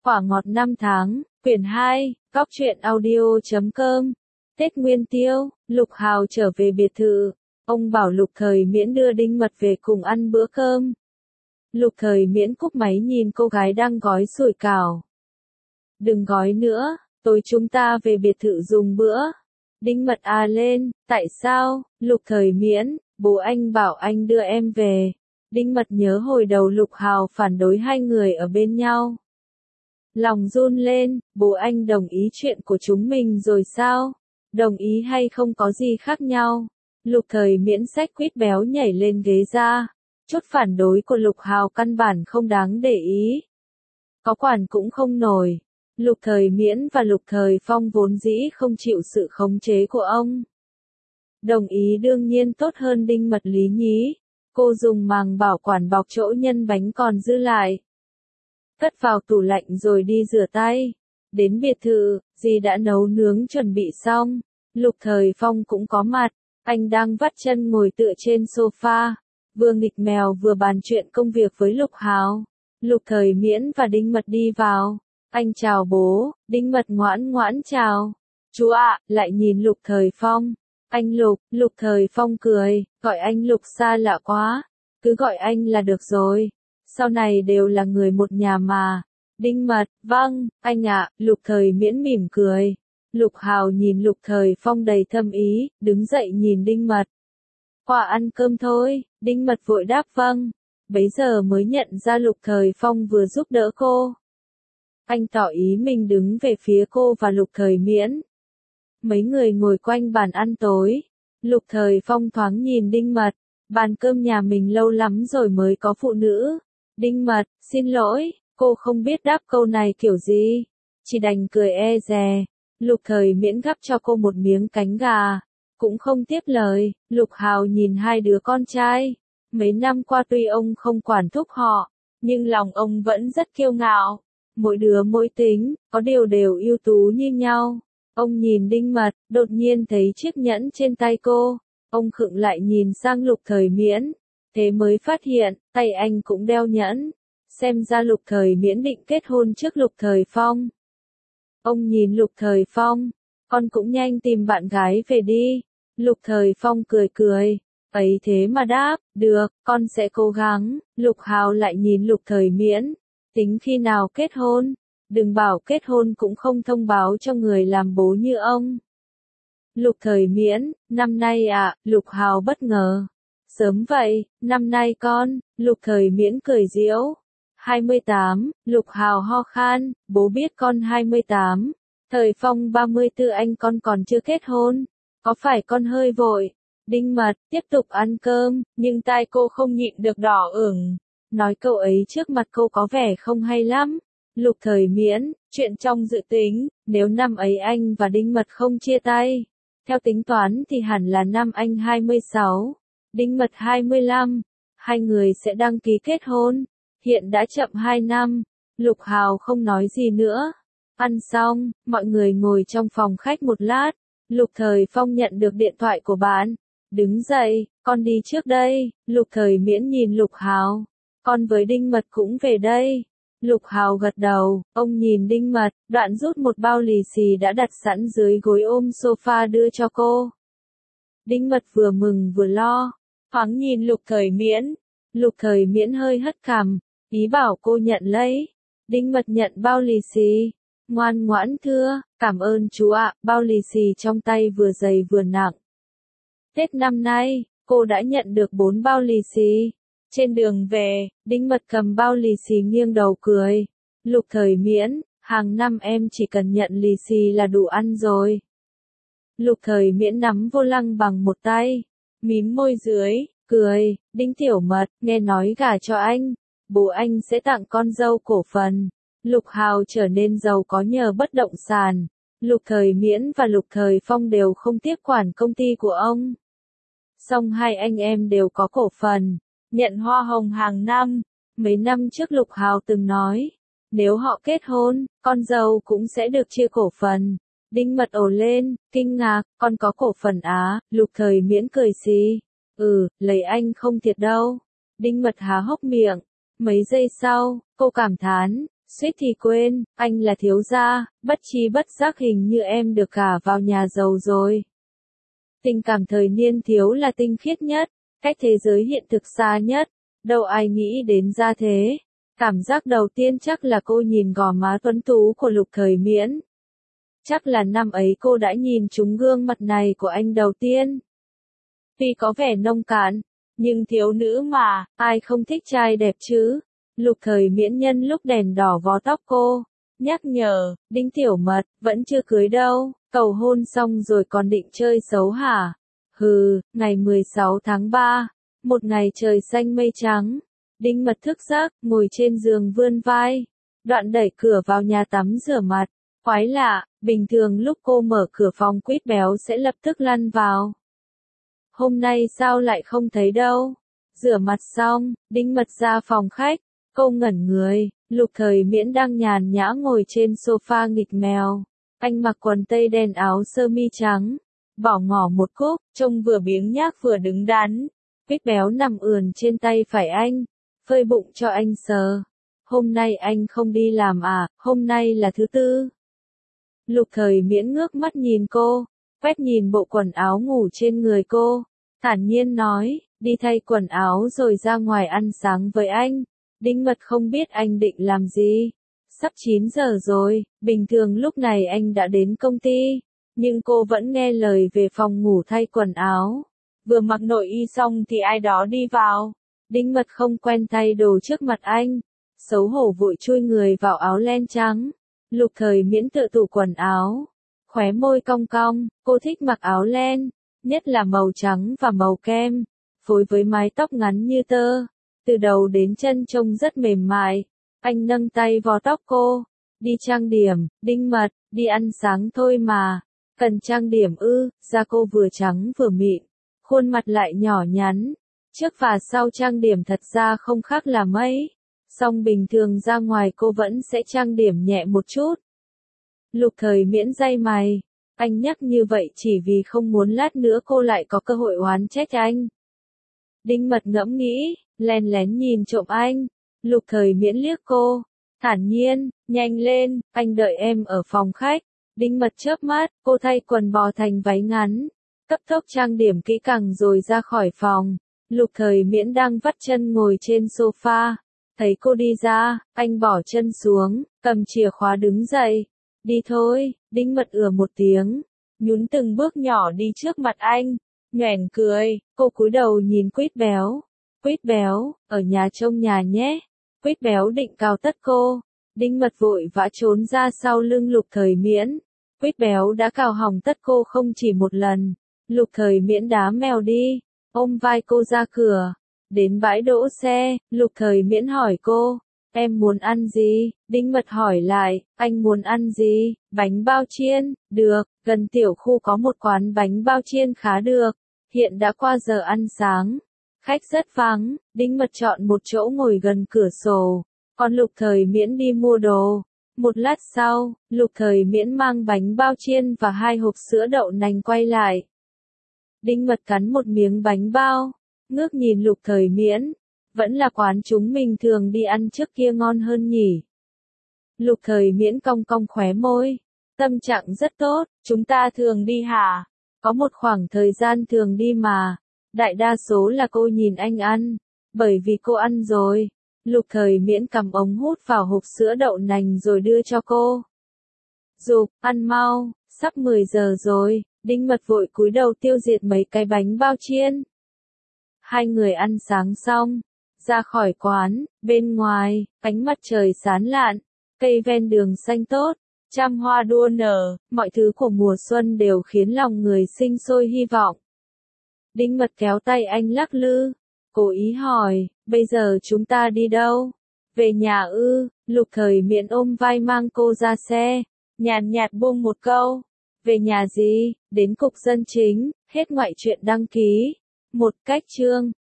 Quả ngọt năm tháng, quyển 2, góc truyện audio.com. Tết Nguyên Tiêu, Lục Hào trở về biệt thự. Ông bảo Lục Thời Miễn đưa Đinh Mật về cùng ăn bữa cơm. Lục Thời Miễn cúp máy nhìn cô gái đang gói sủi cảo. Đừng gói nữa, tối chúng ta về biệt thự dùng bữa. Đinh Mật lên, tại sao? Lục Thời Miễn, bố anh bảo anh đưa em về. Đinh Mật nhớ hồi đầu Lục Hào phản đối hai người ở bên nhau. Lòng run lên, bố anh đồng ý chuyện của chúng mình rồi sao? Đồng ý hay không có gì khác nhau? Lục Thời Miễn xách quýt béo nhảy lên ghế ra. Chút phản đối của Lục Hào căn bản không đáng để ý. Có quản cũng không nổi. Lục Thời Miễn và Lục Thời Phong vốn dĩ không chịu sự khống chế của ông. Đồng ý đương nhiên tốt hơn Đinh Mật lý nhí. Cô dùng màng bảo quản bọc chỗ nhân bánh còn dư lại. Cất vào tủ lạnh rồi đi rửa tay. Đến biệt thự, dì đã nấu nướng chuẩn bị xong. Lục Thời Phong cũng có mặt. Anh đang vắt chân ngồi tựa trên sofa. Vừa nghịch mèo vừa bàn chuyện công việc với Lục Hào. Lục Thời Miễn và Đinh Mật đi vào. Anh chào bố, Đinh Mật ngoãn ngoãn chào. Chú ạ, lại nhìn Lục Thời Phong. Anh Lục, Lục Thời Phong cười, gọi anh Lục xa lạ quá. Cứ gọi anh là được rồi. Sau này đều là người một nhà mà. Đinh Mật, vâng, anh ạ, Lục Thời Miễn mỉm cười. Lục Hào nhìn Lục Thời Phong đầy thâm ý, đứng dậy nhìn Đinh Mật. Qua ăn cơm thôi, Đinh Mật vội đáp vâng. Bấy giờ mới nhận ra Lục Thời Phong vừa giúp đỡ cô. Anh tỏ ý mình đứng về phía cô và Lục Thời Miễn. Mấy người ngồi quanh bàn ăn tối. Lục Thời Phong thoáng nhìn Đinh Mật. Bàn cơm nhà mình lâu lắm rồi mới có phụ nữ. Đinh Mật, xin lỗi, cô không biết đáp câu này kiểu gì. Chỉ đành cười e dè. Lục Thời Miễn gắp cho cô một miếng cánh gà. Cũng không tiếp lời. Lục Hào nhìn hai đứa con trai. Mấy năm qua tuy ông không quản thúc họ, nhưng lòng ông vẫn rất kiêu ngạo. Mỗi đứa mỗi tính, có điều đều ưu tú như nhau. Ông nhìn Đinh Mật, đột nhiên thấy chiếc nhẫn trên tay cô. Ông khựng lại nhìn sang Lục Thời Miễn. Thế mới phát hiện, tay anh cũng đeo nhẫn. Xem ra Lục Thời Miễn định kết hôn trước Lục Thời Phong. Ông nhìn Lục Thời Phong. Con cũng nhanh tìm bạn gái về đi. Lục Thời Phong cười cười. Ấy thế mà đáp, được, con sẽ cố gắng. Lục Hào lại nhìn Lục Thời Miễn. Tính khi nào kết hôn? Đừng bảo kết hôn cũng không thông báo cho người làm bố như ông. Lục Thời Miễn, năm nay à, Lục Hào bất ngờ. Sớm vậy, năm nay con, Lục Thời Miễn cười giễu. 28, Lục Hào ho khan, bố biết con 28. Thời Phong 34 anh con còn chưa kết hôn. Có phải con hơi vội? Đinh Mật, tiếp tục ăn cơm, nhưng tai cô không nhịn được đỏ ửng. Nói câu ấy trước mặt cô có vẻ không hay lắm. Lục Thời Miễn, chuyện trong dự tính, nếu năm ấy anh và Đinh Mật không chia tay. Theo tính toán thì hẳn là năm anh 26, Đinh Mật 25. Hai người sẽ đăng ký kết hôn. Hiện đã chậm 2 năm. Lục Hào không nói gì nữa. Ăn xong, mọi người ngồi trong phòng khách một lát. Lục Thời Phong nhận được điện thoại của bạn. Đứng dậy, con đi trước đây. Lục Thời Miễn nhìn Lục Hào. Con với Đinh Mật cũng về đây. Lục Hào gật đầu, ông nhìn Đinh Mật, đoạn rút một bao lì xì đã đặt sẵn dưới gối ôm sofa đưa cho cô. Đinh Mật vừa mừng vừa lo, thoáng nhìn Lục Thời Miễn. Lục Thời Miễn hơi hất cằm, ý bảo cô nhận lấy. Đinh Mật nhận bao lì xì, ngoan ngoãn thưa, cảm ơn chú ạ, bao lì xì trong tay vừa dày vừa nặng. Tết năm nay, cô đã nhận được 4 bao lì xì. Trên đường về, Đinh Mật cầm bao lì xì nghiêng đầu cười. Lục Thời Miễn, hàng năm em chỉ cần nhận lì xì là đủ ăn rồi. Lục Thời Miễn nắm vô lăng bằng một tay, mím môi dưới, cười. Đinh Tiểu Mật, nghe nói gả cho anh, bố anh sẽ tặng con dâu cổ phần. Lục Hào trở nên giàu có nhờ bất động sản. Lục Thời Miễn và Lục Thời Phong đều không tiếp quản công ty của ông. Song hai anh em đều có cổ phần. Nhận hoa hồng hàng năm. Mấy năm trước Lục Hào từng nói, nếu họ kết hôn, con dâu cũng sẽ được chia cổ phần. Đinh Mật ồ lên, kinh ngạc, con có cổ phần á? Lục Thời Miễn cười xì. Lấy anh không thiệt đâu. Đinh Mật há hốc miệng. Mấy giây sau, cô cảm thán, Suýt thì quên, anh là thiếu gia, bất chi bất giác hình như em được gả vào nhà giàu rồi. Tình cảm thời niên thiếu là tinh khiết nhất, cách thế giới hiện thực xa nhất, đâu ai nghĩ đến ra thế. Cảm giác đầu tiên chắc là cô nhìn gò má tuấn tú của Lục Thời Miễn. Chắc là năm ấy cô đã nhìn trúng gương mặt này của anh đầu tiên. Tuy có vẻ nông cạn, nhưng thiếu nữ mà, ai không thích trai đẹp chứ? Lục Thời Miễn nhân lúc đèn đỏ vò tóc cô, nhắc nhở, Đinh Tiểu Mật, vẫn chưa cưới đâu, cầu hôn xong rồi còn định chơi xấu hả? Hừ, ngày 16 tháng 3, một ngày trời xanh mây trắng, Đinh Mật thức giấc, ngồi trên giường vươn vai, đoạn đẩy cửa vào nhà tắm rửa mặt. Quái lạ, bình thường lúc cô mở cửa phòng Quýt Béo sẽ lập tức lăn vào. Hôm nay sao lại không thấy đâu? Rửa mặt xong, Đinh Mật ra phòng khách, cô ngẩn người, Lục Thời Miễn đang nhàn nhã ngồi trên sofa nghịch mèo. Anh mặc quần tây đen áo sơ mi trắng, bỏ ngỏ một cúc, trông vừa biếng nhác vừa đứng đắn. Quýt Béo nằm ườn trên tay phải anh, phơi bụng cho anh sờ. Hôm nay anh không đi làm à, hôm nay là thứ tư. Lục Thời Miễn ngước mắt nhìn cô, quét nhìn bộ quần áo ngủ trên người cô, thản nhiên nói, đi thay quần áo rồi ra ngoài ăn sáng với anh. Đinh Mật không biết anh định làm gì. Sắp 9 giờ rồi, bình thường lúc này anh đã đến công ty, nhưng cô vẫn nghe lời về phòng ngủ thay quần áo. Vừa mặc nội y xong thì ai đó đi vào. Đinh Mật không quen thay đồ trước mặt anh, xấu hổ vội chui người vào áo len trắng. Lục Thời Miễn tự tủ quần áo, khóe môi cong cong, cô thích mặc áo len, nhất là màu trắng và màu kem, phối với mái tóc ngắn như tơ, từ đầu đến chân trông rất mềm mại. Anh nâng tay vò tóc cô, đi trang điểm, Đinh Mật, đi ăn sáng thôi mà, cần trang điểm ư? Da cô vừa trắng vừa mịn, khuôn mặt lại nhỏ nhắn, trước và sau trang điểm thật ra không khác là mấy. Song bình thường ra ngoài cô vẫn sẽ trang điểm nhẹ một chút. Lục Thời Miễn day mày, anh nhắc như vậy chỉ vì không muốn lát nữa cô lại có cơ hội oán trách anh. Đinh Mật ngẫm nghĩ, lén lén nhìn trộm anh. Lục Thời Miễn liếc cô, thản nhiên, nhanh lên, anh đợi em ở phòng khách. Đinh Mật chớp mắt, cô thay quần bò thành váy ngắn, cấp tốc trang điểm kỹ càng rồi ra khỏi phòng. Lục Thời Miễn đang vắt chân ngồi trên sofa. Thấy cô đi ra, anh bỏ chân xuống, cầm chìa khóa đứng dậy. Đi thôi, Đinh Mật một tiếng, nhún từng bước nhỏ đi trước mặt anh, nhoẻn cười, cô cúi đầu nhìn Quýt Béo. Quýt Béo, ở nhà trông nhà nhé. Quýt Béo định cào tất cô. Đinh Mật vội vã trốn ra sau lưng Lục Thời Miễn. Quýt Béo đã cào hỏng tất cô không chỉ một lần. Lục Thời Miễn đá mèo đi, ôm vai cô ra cửa. Đến bãi đỗ xe, Lục Thời Miễn hỏi cô, em muốn ăn gì? Đinh Mật hỏi lại, anh muốn ăn gì? Bánh bao chiên, được, gần tiểu khu có một quán bánh bao chiên khá được, hiện đã qua giờ ăn sáng. Khách rất vắng, Đinh Mật chọn một chỗ ngồi gần cửa sổ, còn Lục Thời Miễn đi mua đồ. Một lát sau, Lục Thời Miễn mang bánh bao chiên và 2 hộp sữa đậu nành quay lại. Đinh Mật cắn một miếng bánh bao, ngước nhìn Lục Thời Miễn, vẫn là quán chúng mình thường đi ăn trước kia ngon hơn nhỉ. Lục Thời Miễn cong cong khóe môi, tâm trạng rất tốt, chúng ta thường đi hả? Có một khoảng thời gian thường đi mà, đại đa số là cô nhìn anh ăn, bởi vì cô ăn rồi. Lục Thời Miễn cầm ống hút vào hộp sữa đậu nành rồi đưa cho cô. Dục, ăn mau, sắp 10 giờ rồi. Đinh Mật vội cúi đầu tiêu diệt mấy cái bánh bao chiên. Hai người ăn sáng xong, ra khỏi quán, bên ngoài, ánh mặt trời sáng lạn, cây ven đường xanh tốt, trăm hoa đua nở, mọi thứ của mùa xuân đều khiến lòng người sinh sôi hy vọng. Đinh Mật kéo tay anh lắc lư, cố ý hỏi, bây giờ chúng ta đi đâu? Về nhà ư? Lục Thời Miễn ôm vai mang cô ra xe, nhàn nhạt buông một câu. Về nhà gì? Đến cục dân chính, hết ngoại truyện đăng ký. Một cách chương.